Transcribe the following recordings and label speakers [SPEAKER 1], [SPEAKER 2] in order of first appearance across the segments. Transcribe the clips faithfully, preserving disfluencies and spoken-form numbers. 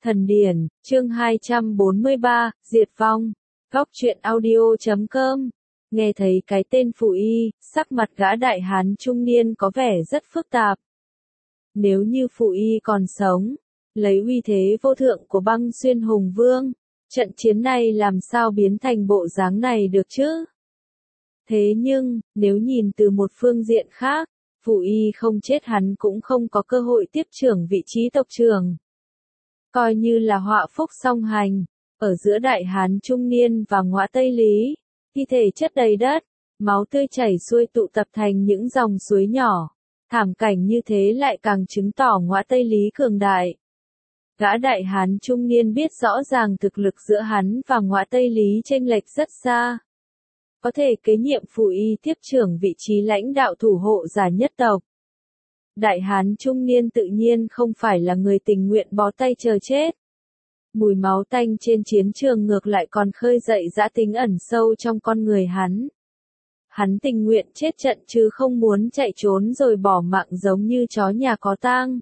[SPEAKER 1] Thần điển, chương hai trăm bốn mươi ba, diệt vong. Góc truyện audio chấm com. Nghe thấy cái tên Phụ Y, sắc mặt gã đại hán trung niên có vẻ rất phức tạp. Nếu như Phụ Y còn sống, lấy uy thế vô thượng của Băng Xuyên Hùng Vương, trận chiến này làm sao biến thành bộ dáng này được chứ? Thế nhưng, nếu nhìn từ một phương diện khác, Phụ Y không chết hắn cũng không có cơ hội tiếp trưởng vị trí tộc trưởng. Coi như là họa phúc song hành, ở giữa đại hán trung niên và ngõa Tây Lý, thi thể chất đầy đất, máu tươi chảy xuôi tụ tập thành những dòng suối nhỏ. Thảm cảnh như thế lại càng chứng tỏ ngõa Tây Lý cường đại. Gã đại hán trung niên biết rõ ràng thực lực giữa hắn và ngõa Tây Lý chênh lệch rất xa. Có thể kế nhiệm Phụ Y tiếp trưởng vị trí lãnh đạo thủ hộ giả nhất tộc. Đại hán trung niên tự nhiên không phải là người tình nguyện bó tay chờ chết. Mùi máu tanh trên chiến trường ngược lại còn khơi dậy dã tính ẩn sâu trong con người hắn. Hắn tình nguyện chết trận chứ không muốn chạy trốn rồi bỏ mạng giống như chó nhà có tang.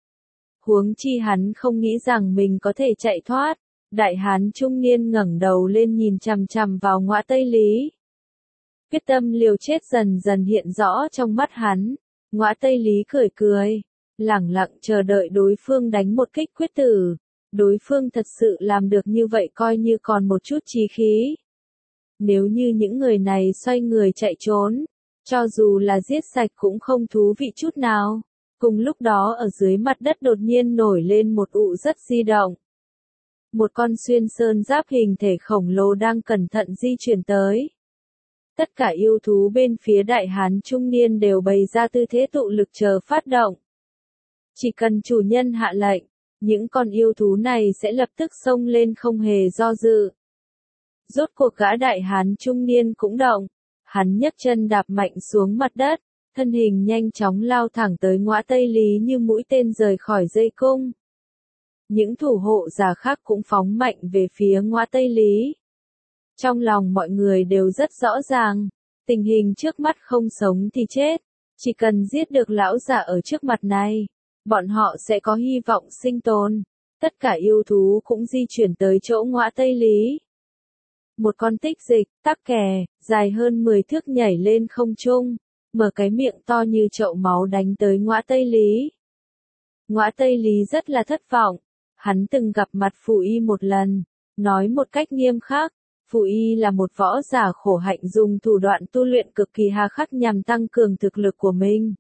[SPEAKER 1] Huống chi hắn không nghĩ rằng mình có thể chạy thoát. Đại hán trung niên ngẩng đầu lên nhìn chằm chằm vào ngõa Tây Lý. Quyết tâm liều chết dần dần hiện rõ trong mắt hắn. Ngõa Tây Lý cười cười, lẳng lặng chờ đợi đối phương đánh một kích quyết tử. Đối phương thật sự làm được như vậy coi như còn một chút chí khí. Nếu như những người này xoay người chạy trốn, cho dù là giết sạch cũng không thú vị chút nào. Cùng lúc đó ở dưới mặt đất đột nhiên nổi lên một ụ rất di động. Một con xuyên sơn giáp hình thể khổng lồ đang cẩn thận di chuyển tới. Tất cả yêu thú bên phía đại hán trung niên đều bày ra tư thế tụ lực chờ phát động. Chỉ cần chủ nhân hạ lệnh, những con yêu thú này sẽ lập tức xông lên không hề do dự. Rốt cuộc gã đại hán trung niên cũng động, hắn nhấc chân đạp mạnh xuống mặt đất, thân hình nhanh chóng lao thẳng tới ngõa Tây Lý như mũi tên rời khỏi dây cung. Những thủ hộ giả khác cũng phóng mạnh về phía ngõa Tây Lý. Trong lòng mọi người đều rất rõ ràng, tình hình trước mắt không sống thì chết, chỉ cần giết được lão giả ở trước mặt này, bọn họ sẽ có hy vọng sinh tồn. Tất cả yêu thú cũng di chuyển tới chỗ ngõa Tây Lý. Một con tích dịch, tắc kè, dài hơn mười thước nhảy lên không trung, mở cái miệng to như chậu máu đánh tới ngõa Tây Lý. Ngõa Tây Lý rất là thất vọng, hắn từng gặp mặt Phụ Y một lần, nói một cách nghiêm khắc. Phụ Y là một võ giả khổ hạnh dùng thủ đoạn tu luyện cực kỳ hà khắc nhằm tăng cường thực lực của mình.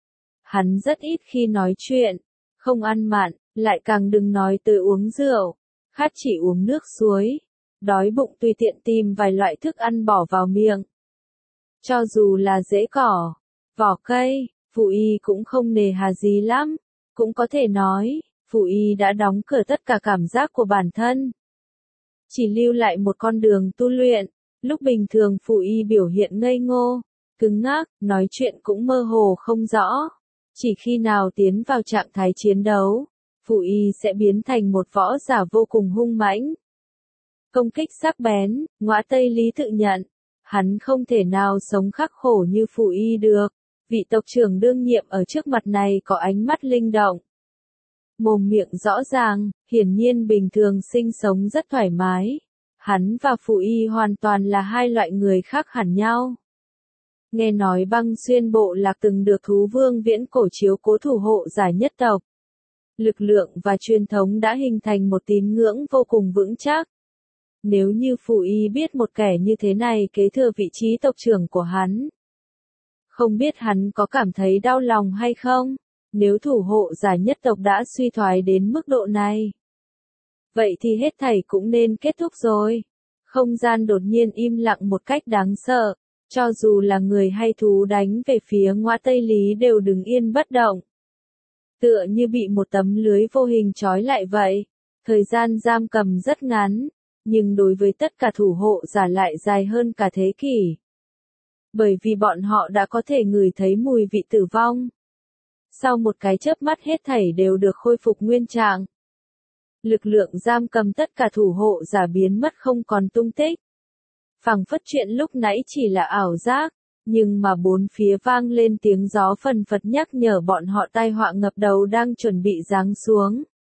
[SPEAKER 1] Hắn rất ít khi nói chuyện, không ăn mặn, lại càng đừng nói tới uống rượu, khát chỉ uống nước suối, đói bụng tùy tiện tìm vài loại thức ăn bỏ vào miệng. Cho dù là rễ cỏ, vỏ cây, Phụ Y cũng không nề hà gì lắm, cũng có thể nói, Phụ Y đã đóng cửa tất cả cảm giác của bản thân. Chỉ lưu lại một con đường tu luyện, lúc bình thường Phụ Y biểu hiện ngây ngô, cứng ngắc, nói chuyện cũng mơ hồ không rõ. Chỉ khi nào tiến vào trạng thái chiến đấu, Phụ Y sẽ biến thành một võ giả vô cùng hung mãnh. Công kích sắc bén, ngõa Tây Lý tự nhận, hắn không thể nào sống khắc khổ như Phụ Y được, vị tộc trưởng đương nhiệm ở trước mặt này có ánh mắt linh động. Mồm miệng rõ ràng, hiển nhiên bình thường sinh sống rất thoải mái. Hắn và Phụ Y hoàn toàn là hai loại người khác hẳn nhau. Nghe nói Băng Xuyên bộ lạc từng được thú vương viễn cổ chiếu cố thủ hộ giả nhất tộc. Lực lượng và truyền thống đã hình thành một tín ngưỡng vô cùng vững chắc. Nếu như Phụ Y biết một kẻ như thế này kế thừa vị trí tộc trưởng của hắn, không biết hắn có cảm thấy đau lòng hay không? Nếu thủ hộ giả nhất tộc đã suy thoái đến mức độ này, vậy thì hết thảy cũng nên kết thúc rồi. Không gian đột nhiên im lặng một cách đáng sợ, cho dù là người hay thú đánh về phía ngõa Tây Lý đều đứng yên bất động. Tựa như bị một tấm lưới vô hình trói lại vậy, thời gian giam cầm rất ngắn, nhưng đối với tất cả thủ hộ giả lại dài hơn cả thế kỷ. Bởi vì bọn họ đã có thể ngửi thấy mùi vị tử vong. Sau một cái chớp mắt hết thảy đều được khôi phục nguyên trạng. Lực lượng giam cầm tất cả thủ hộ giả biến mất không còn tung tích. Phảng phất chuyện lúc nãy chỉ là ảo giác, nhưng mà bốn phía vang lên tiếng gió phần phật nhắc nhở bọn họ tai họa ngập đầu đang chuẩn bị giáng xuống.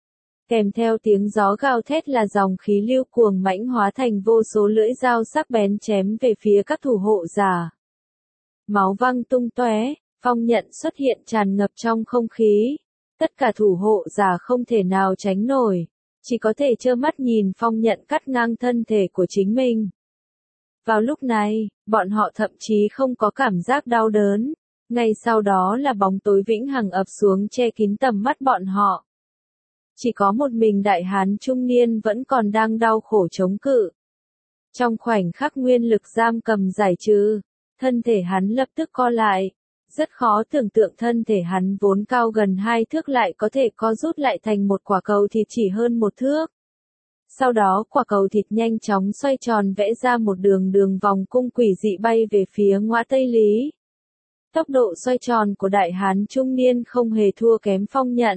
[SPEAKER 1] Kèm theo tiếng gió gào thét là dòng khí lưu cuồng mãnh hóa thành vô số lưỡi dao sắc bén chém về phía các thủ hộ giả. Máu văng tung tóe, phong nhận xuất hiện tràn ngập trong không khí. Tất cả thủ hộ giả không thể nào tránh nổi, chỉ có thể trơ mắt nhìn phong nhận cắt ngang thân thể của chính mình. Vào lúc này, bọn họ thậm chí không có cảm giác đau đớn, ngay sau đó là bóng tối vĩnh hằng ập xuống che kín tầm mắt bọn họ. Chỉ có một mình đại hán trung niên vẫn còn đang đau khổ chống cự. Trong khoảnh khắc nguyên lực giam cầm giải trừ, thân thể hắn lập tức co lại. Rất khó tưởng tượng thân thể hắn vốn cao gần hai thước lại có thể co rút lại thành một quả cầu thịt chỉ hơn một thước. Sau đó quả cầu thịt nhanh chóng xoay tròn vẽ ra một đường đường vòng cung quỷ dị bay về phía ngõa Tây Lý. Tốc độ xoay tròn của đại hán trung niên không hề thua kém phong nhận.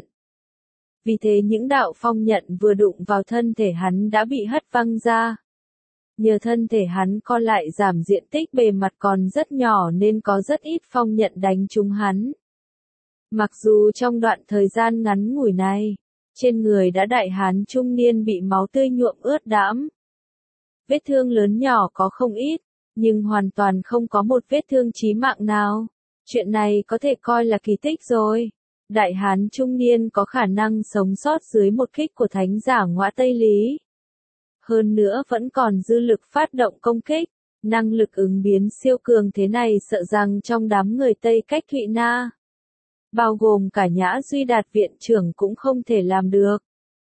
[SPEAKER 1] Vì thế những đạo phong nhận vừa đụng vào thân thể hắn đã bị hất văng ra. Nhờ thân thể hắn co lại giảm diện tích bề mặt còn rất nhỏ nên có rất ít phong nhận đánh trúng hắn. Mặc dù trong đoạn thời gian ngắn ngủi này, trên người đã đại hán trung niên bị máu tươi nhuộm ướt đẫm. Vết thương lớn nhỏ có không ít, nhưng hoàn toàn không có một vết thương chí mạng nào. Chuyện này có thể coi là kỳ tích rồi. Đại hán trung niên có khả năng sống sót dưới một kích của thánh giả ngõa Tây Lý. Hơn nữa vẫn còn dư lực phát động công kích, năng lực ứng biến siêu cường thế này sợ rằng trong đám người Tây Cách Thụy Na, bao gồm cả Nhã Duy Đạt viện trưởng cũng không thể làm được.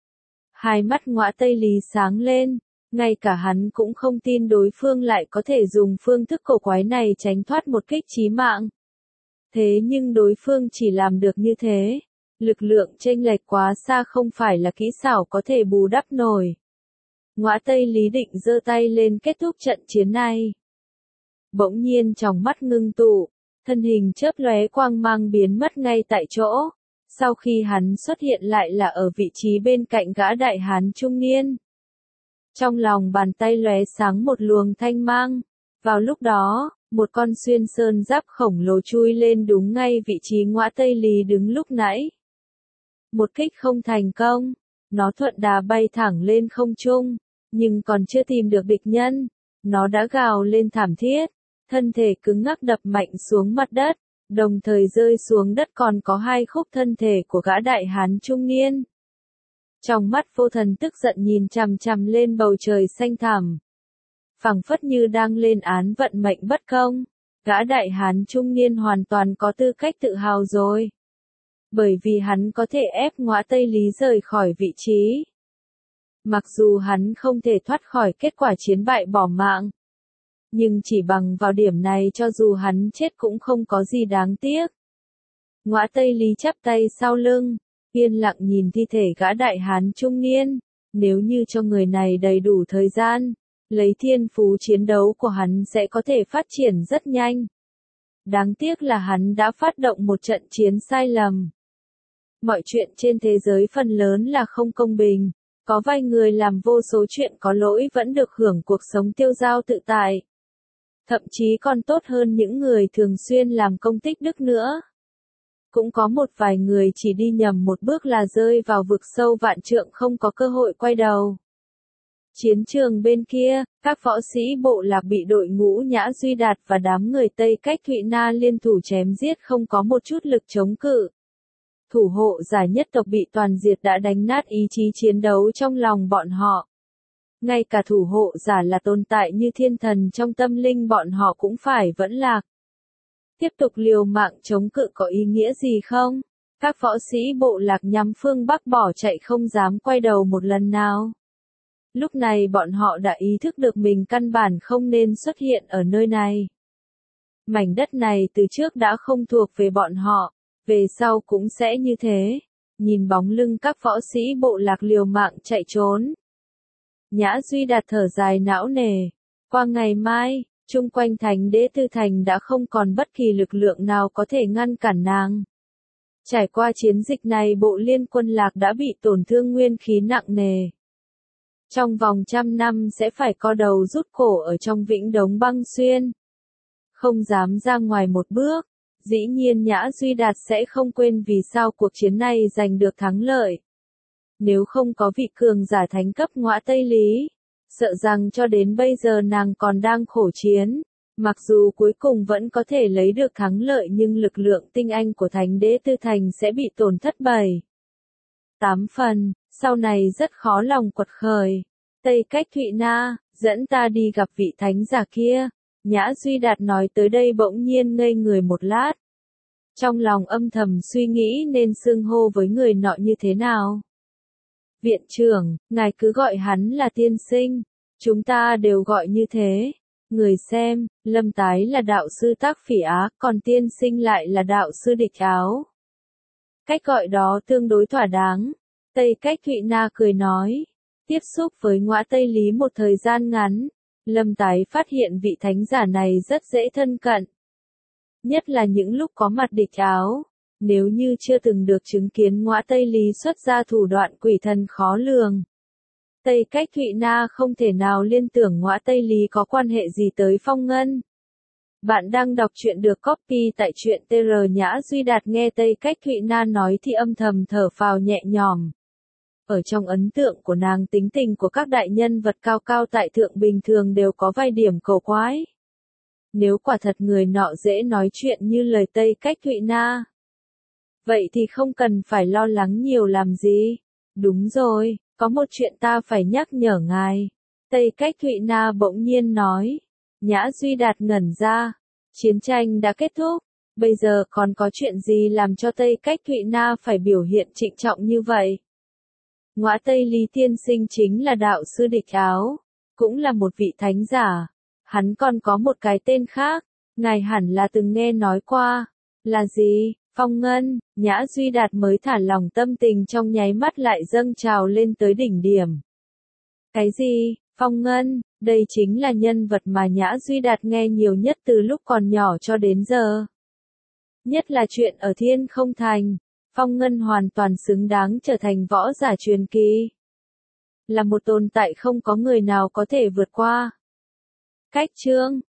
[SPEAKER 1] Hai mắt ngõa Tây Lý sáng lên, ngay cả hắn cũng không tin đối phương lại có thể dùng phương thức cổ quái này tránh thoát một kích chí mạng. Thế nhưng đối phương chỉ làm được như thế, lực lượng chênh lệch quá xa không phải là kỹ xảo có thể bù đắp nổi. Ngõa Tây Lý định giơ tay lên kết thúc trận chiến này. Bỗng nhiên trong mắt ngưng tụ, thân hình chớp lóe quang mang biến mất ngay tại chỗ. Sau khi hắn xuất hiện lại là ở vị trí bên cạnh gã đại hán trung niên. Trong lòng bàn tay lóe sáng một luồng thanh mang. Vào lúc đó, một con xuyên sơn giáp khổng lồ chui lên đúng ngay vị trí ngõa Tây Lý đứng lúc nãy. Một kích không thành công, nó thuận đà bay thẳng lên không trung, nhưng còn chưa tìm được địch nhân, nó đã gào lên thảm thiết, thân thể cứng ngắc đập mạnh xuống mặt đất, đồng thời rơi xuống đất còn có hai khúc thân thể của gã đại hán trung niên. Trong mắt vô thần tức giận nhìn chằm chằm lên bầu trời xanh thẳm, phảng phất như đang lên án vận mệnh bất công. Gã đại hán trung niên hoàn toàn có tư cách tự hào rồi. Bởi vì hắn có thể ép ngõa Tây Lý rời khỏi vị trí. Mặc dù hắn không thể thoát khỏi kết quả chiến bại bỏ mạng. Nhưng chỉ bằng vào điểm này cho dù hắn chết cũng không có gì đáng tiếc. Ngõa Tây Lý chắp tay sau lưng, yên lặng nhìn thi thể gã đại hán trung niên. Nếu như cho người này đầy đủ thời gian, lấy thiên phú chiến đấu của hắn sẽ có thể phát triển rất nhanh. Đáng tiếc là hắn đã phát động một trận chiến sai lầm. Mọi chuyện trên thế giới phần lớn là không công bình. Có vài người làm vô số chuyện có lỗi vẫn được hưởng cuộc sống tiêu dao tự tại. Thậm chí còn tốt hơn những người thường xuyên làm công tích đức nữa. Cũng có một vài người chỉ đi nhầm một bước là rơi vào vực sâu vạn trượng không có cơ hội quay đầu. Chiến trường bên kia, các võ sĩ bộ lạc bị đội ngũ Nhã Duy Đạt và đám người Tây Cách Thụy Na liên thủ chém giết không có một chút lực chống cự. Thủ hộ giả nhất tộc bị toàn diệt đã đánh nát ý chí chiến đấu trong lòng bọn họ. Ngay cả thủ hộ giả là tồn tại như thiên thần trong tâm linh bọn họ cũng phải vẫn lạc. Tiếp tục liều mạng chống cự có ý nghĩa gì không? Các võ sĩ bộ lạc nhắm phương Bắc bỏ chạy không dám quay đầu một lần nào. Lúc này bọn họ đã ý thức được mình căn bản không nên xuất hiện ở nơi này. Mảnh đất này từ trước đã không thuộc về bọn họ, về sau cũng sẽ như thế. Nhìn bóng lưng các võ sĩ bộ lạc liều mạng chạy trốn. Nhã Duy Đạt thở dài não nề. Qua ngày mai, chung quanh thành Đế Tư Thành đã không còn bất kỳ lực lượng nào có thể ngăn cản nàng. Trải qua chiến dịch này bộ liên quân lạc đã bị tổn thương nguyên khí nặng nề. Trong vòng trăm năm sẽ phải co đầu rút cổ ở trong vĩnh đống băng xuyên. Không dám ra ngoài một bước. Dĩ nhiên Nhã Duy Đạt sẽ không quên vì sao cuộc chiến này giành được thắng lợi. Nếu không có vị cường giả thánh cấp Ngõa Tây Lý, sợ rằng cho đến bây giờ nàng còn đang khổ chiến. Mặc dù cuối cùng vẫn có thể lấy được thắng lợi nhưng lực lượng tinh anh của Thánh Đế Tư Thành sẽ bị tổn thất bảy tám phần, sau này rất khó lòng quật khởi. Tây Cách Thụy Na, dẫn ta đi gặp vị thánh giả kia. Nhã Duy Đạt nói tới đây bỗng nhiên ngây người một lát. Trong lòng âm thầm suy nghĩ nên xưng hô với người nọ như thế nào. Viện trưởng, ngài cứ gọi hắn là tiên sinh. Chúng ta đều gọi như thế. Người xem, Lâm Tái là đạo sư Tác Phỉ Á, còn tiên sinh lại là đạo sư Địch Áo. Cách gọi đó tương đối thỏa đáng. Tây Cách Thụy Na cười nói. Tiếp xúc với Ngõa Tây Lý một thời gian ngắn, Lâm Tái phát hiện vị thánh giả này rất dễ thân cận. Nhất là những lúc có mặt Địch Áo. Nếu như chưa từng được chứng kiến Ngõa Tây Lý xuất ra thủ đoạn quỷ thần khó lường. Tây Cách Thụy Na không thể nào liên tưởng Ngõa Tây Lý có quan hệ gì tới Phong Ngân. Bạn đang đọc truyện được copy tại truyện tê rờ. Nhã Duy Đạt nghe Tây Cách Thụy Na nói thì âm thầm thở phào nhẹ nhõm. Ở trong ấn tượng của nàng, tính tình của các đại nhân vật cao cao tại thượng bình thường đều có vài điểm cầu quái. Nếu quả thật người nọ dễ nói chuyện như lời Tây Cách Thụy Na, vậy thì không cần phải lo lắng nhiều làm gì. Đúng rồi, có một chuyện ta phải nhắc nhở ngài. Tây Cách Thụy Na bỗng nhiên nói. Nhã Duy Đạt ngẩn ra. Chiến tranh đã kết thúc. Bây giờ còn có chuyện gì làm cho Tây Cách Thụy Na phải biểu hiện trịnh trọng như vậy? Ngõa Tây Lý tiên sinh chính là đạo sư Địch Áo. Cũng là một vị thánh giả. Hắn còn có một cái tên khác. Ngài hẳn là từng nghe nói qua. Là gì? Phong Ngân. Nhã Duy Đạt mới thả lòng, tâm tình trong nháy mắt lại dâng trào lên tới đỉnh điểm. Cái gì? Phong Ngân? Đây chính là nhân vật mà Nhã Duy Đạt nghe nhiều nhất từ lúc còn nhỏ cho đến giờ. Nhất là chuyện ở Thiên Không Thành. Phong Ngân hoàn toàn xứng đáng trở thành võ giả truyền kỳ. Là một tồn tại không có người nào có thể vượt qua. Cách chương